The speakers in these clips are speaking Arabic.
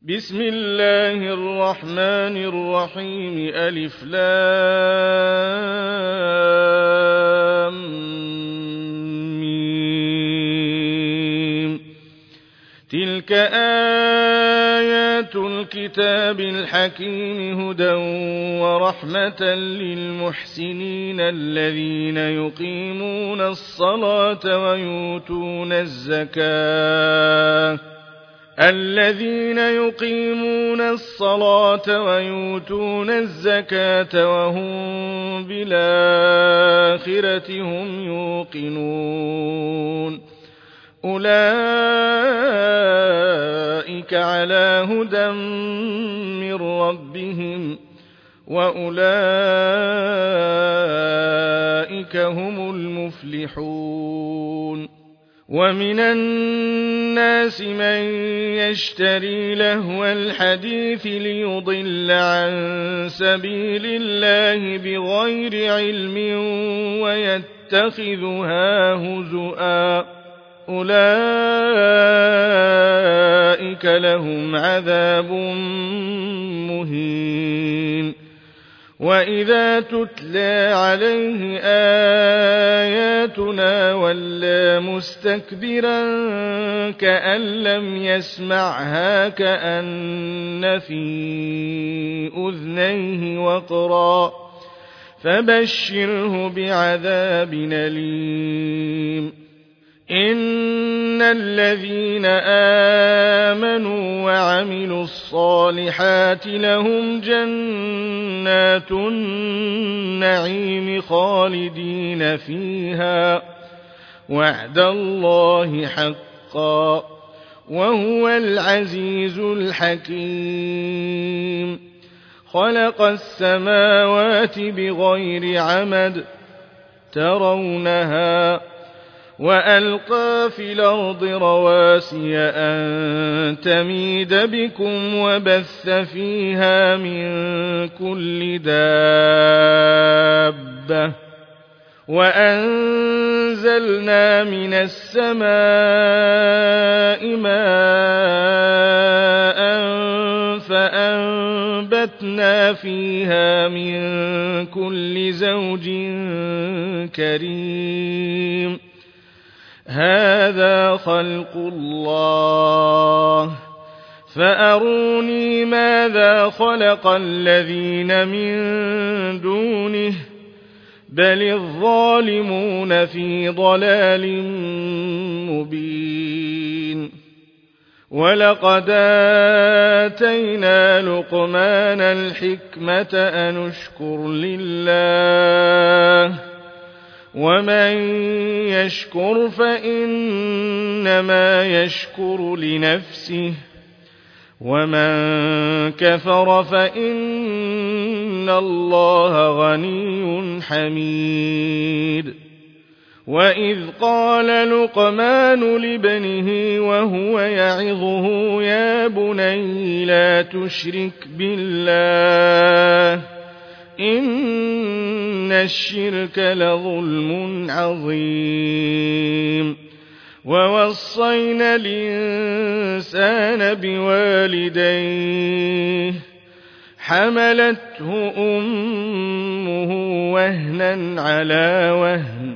بسم الله الرحمن الرحيم ألف لام ميم. تلك آيات الكتاب الحكيم هدى ورحمة للمحسنين الذين يقيمون الصلاة ويؤتون الزكاة وهم بالآخرة هم يوقنون أولئك على هدى من ربهم وأولئك هم المفلحون ومن الناس من يشتري لهو الحديث ليضل عن سبيل الله بغير علم ويتخذها هزؤا أولئك لهم عذاب مهين وإذا تتلى عليه آياتنا ولى مستكبرا كأن لم يسمعها كأن في أذنيه وقرا فبشره بعذاب أليم إن الذين آمنوا وعملوا الصالحات لهم جنات النعيم خالدين فيها وعد الله حقا وهو العزيز الحكيم خلق السماوات بغير عمد ترونها وألقى في الأرض رواسي أن تميد بكم وبث فيها من كل دابة وأنزلنا من السماء ماء فأنبتنا فيها من كل زوج كريم هذا خلق الله فأروني ماذا خلق الذين من دونه بل الظالمون في ضلال مبين ولقد آتينا لقمان الحكمة أن اشكر لله ومن يشكر فإنما يشكر لنفسه ومن كفر فإن الله غني حميد وإذ قال لقمان لابنه وهو يعظه يا بني لا تشرك بالله إن الشرك لظلم عظيم ووصينا الإنسان بوالديه حملته أمه وهنا على وهن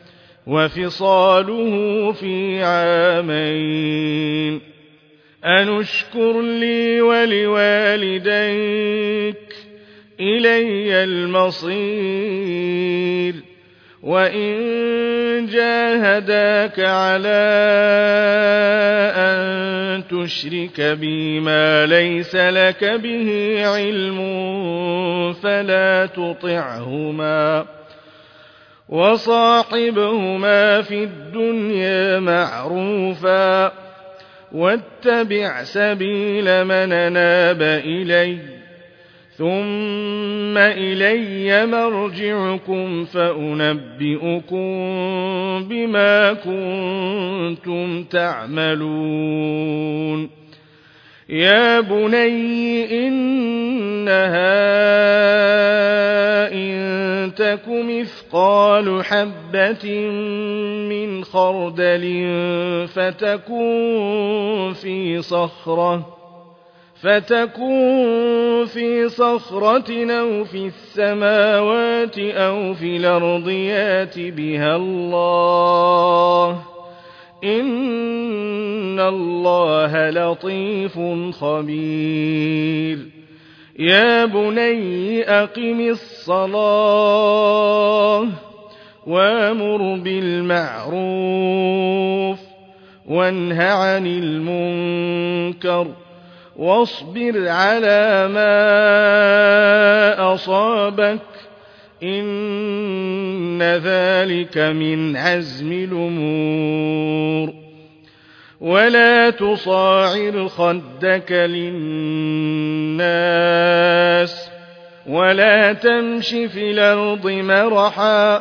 وفصاله في عامين أن اشكر لي ولوالديك إلي المصير وإن جاهداك على أن تشرك بي ما ليس لك به علم فلا تطعهما وصاحبهما في الدنيا معروفا واتبع سبيل من أناب إلي ثم إلي مرجعكم فأنبئكم بما كنتم تعملون يا بني إنها إن تك مثقال حبة من خردل فتكن فتكون في صخرة أو في السماوات أو في الأرض يأت بها الله إن الله لطيف خبير يا بني أقم الصلاة وامر بالمعروف وانه عن المنكر واصبر على ما أصابك إن ذلك من عزم الأمور ولا تصاعر خدك للناس ولا تمش في الأرض مرحا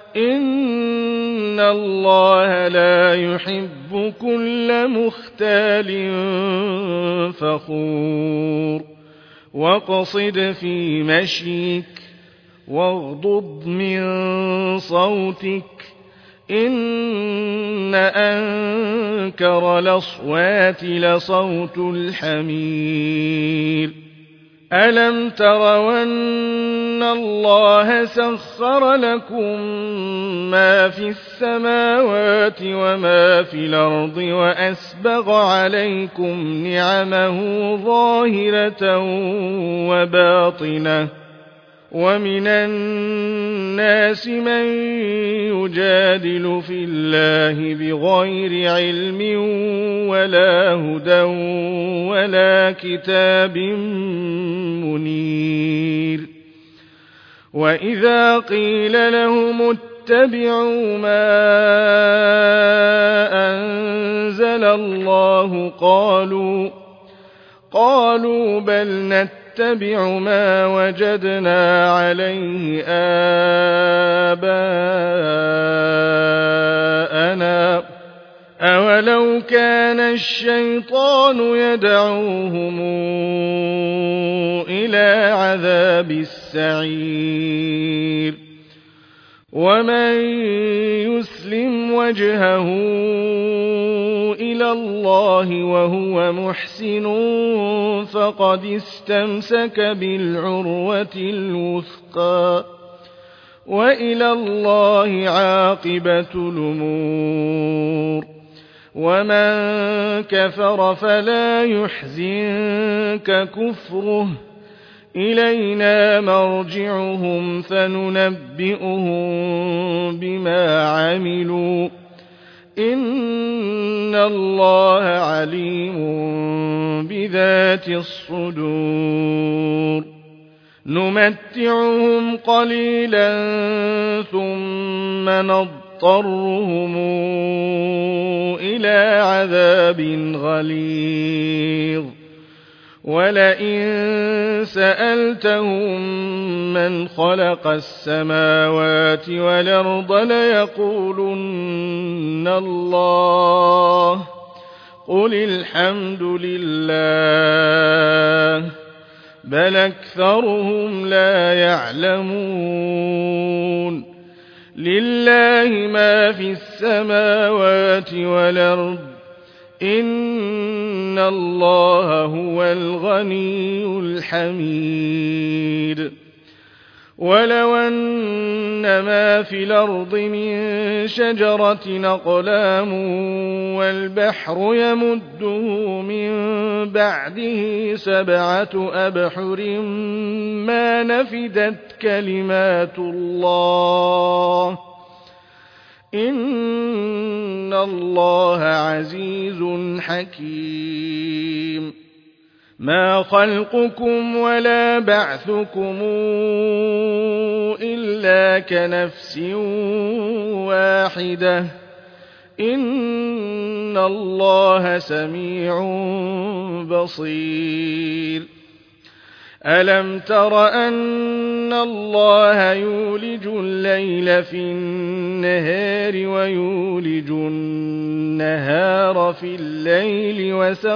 إن الله لا يحب كل مختال فخور واقصد في مشيك واغضض من صوتك إن أنكر الأصوات لصوت الحمير ألم تروا أن الله سخر لكم ما في السماوات وما في الأرض وأسبغ عليكم نعمه ظاهرة وباطنة ومن الناس من يجادل في الله بغير علم ولا هدى ولا كتاب منير وإذا قيل لهم اتبعوا ما أنزل الله قالوا بل نتبع ما وجدنا عليه آباءنا أولو كان الشيطان يدعوهم إلى عذاب السعير ومن يسلم وجهه إلى الله وهو محسن فقد استمسك بالعروة الوثقى وإلى الله عاقبة الأمور ومن كفر فلا يحزنك كفره إلينا مرجعهم فننبئهم بما عملوا إن الله عليم بذات الصدور نمتعهم قليلا ثم نضطرهم إلى عذاب غليظ ولئن سألتهم من خلق السماوات والأرض ليقولن الله قل الحمد لله بل أكثرهم لا يعلمون لله ما في السماوات والأرض إن الله هو الغني الحميد ولو أن ما في الأرض من شجرة أقلام والبحر يمده من بعده 7 أبحر ما نفدت كلمات الله إن الله عزيز حكيم ما خلقكم ولا بعثكم إلا كنفس واحدة إن الله سميع بصير ألم تر أن الله يولج الليل في النهار ويولج النهار في الليل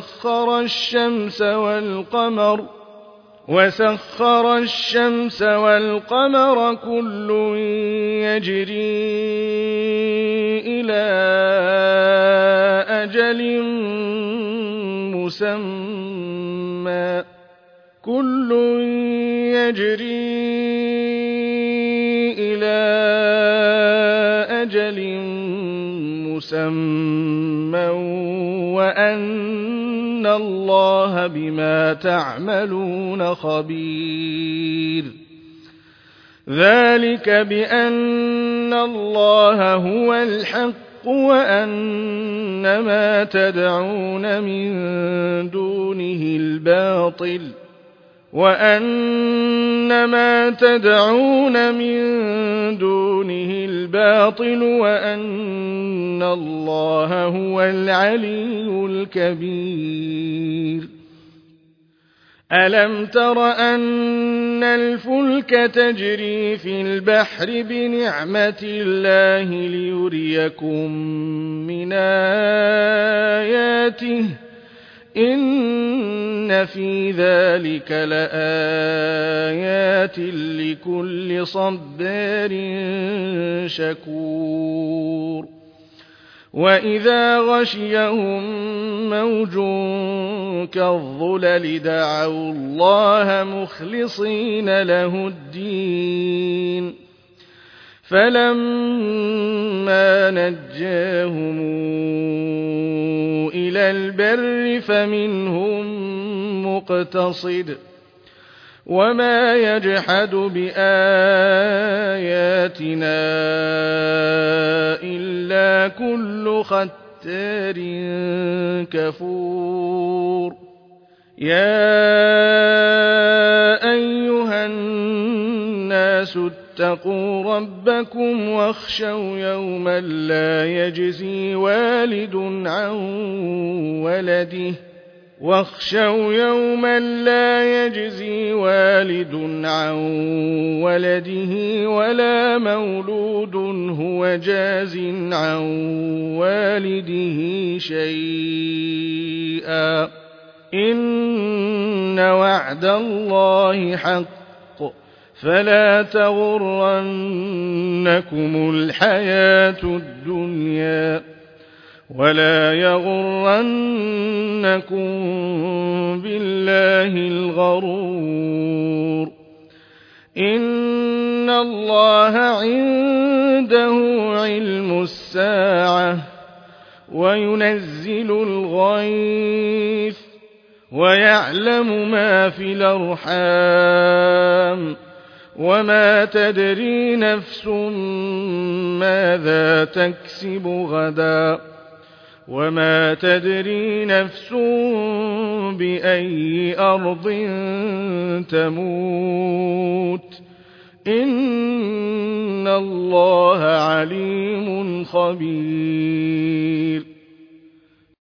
وسخر الشمس والقمر كل يجري إلى أجل مسمى يوما كل يجري إلى أجل مسمى وأن الله بما تعملون خبير ذلك بأن الله هو الحق وأن ما تدعون من دونه الباطل وأن الله هو العلي الكبير ألم تر أن الفلك تجري في البحر بنعمة الله ليريكم من آياته إن في ذلك لآيات لكل صبار شكور وإذا غشيهم موج كالظلل دعوا الله مخلصين له الدين فلما نجاهم إلى البر فمنهم مقتصد وما يجحد بآياتنا إلا كل ختار كفور يا أيها الناس اتقوا ربكم واخشوا يوما لا يجزي والد عن ولده ولا مولود هو جاز عن والده شيئا إن وعد الله حق فلا تغرنكم الحياة الدنيا ولا يغرنكم بالله الغرور إن الله عنده علم الساعة وينزل الغيث ويعلم ما في الأرحام وما تدري نفس ماذا تكسب غدا وما تدري نفس بأي أرض تموت إن الله عليم خبير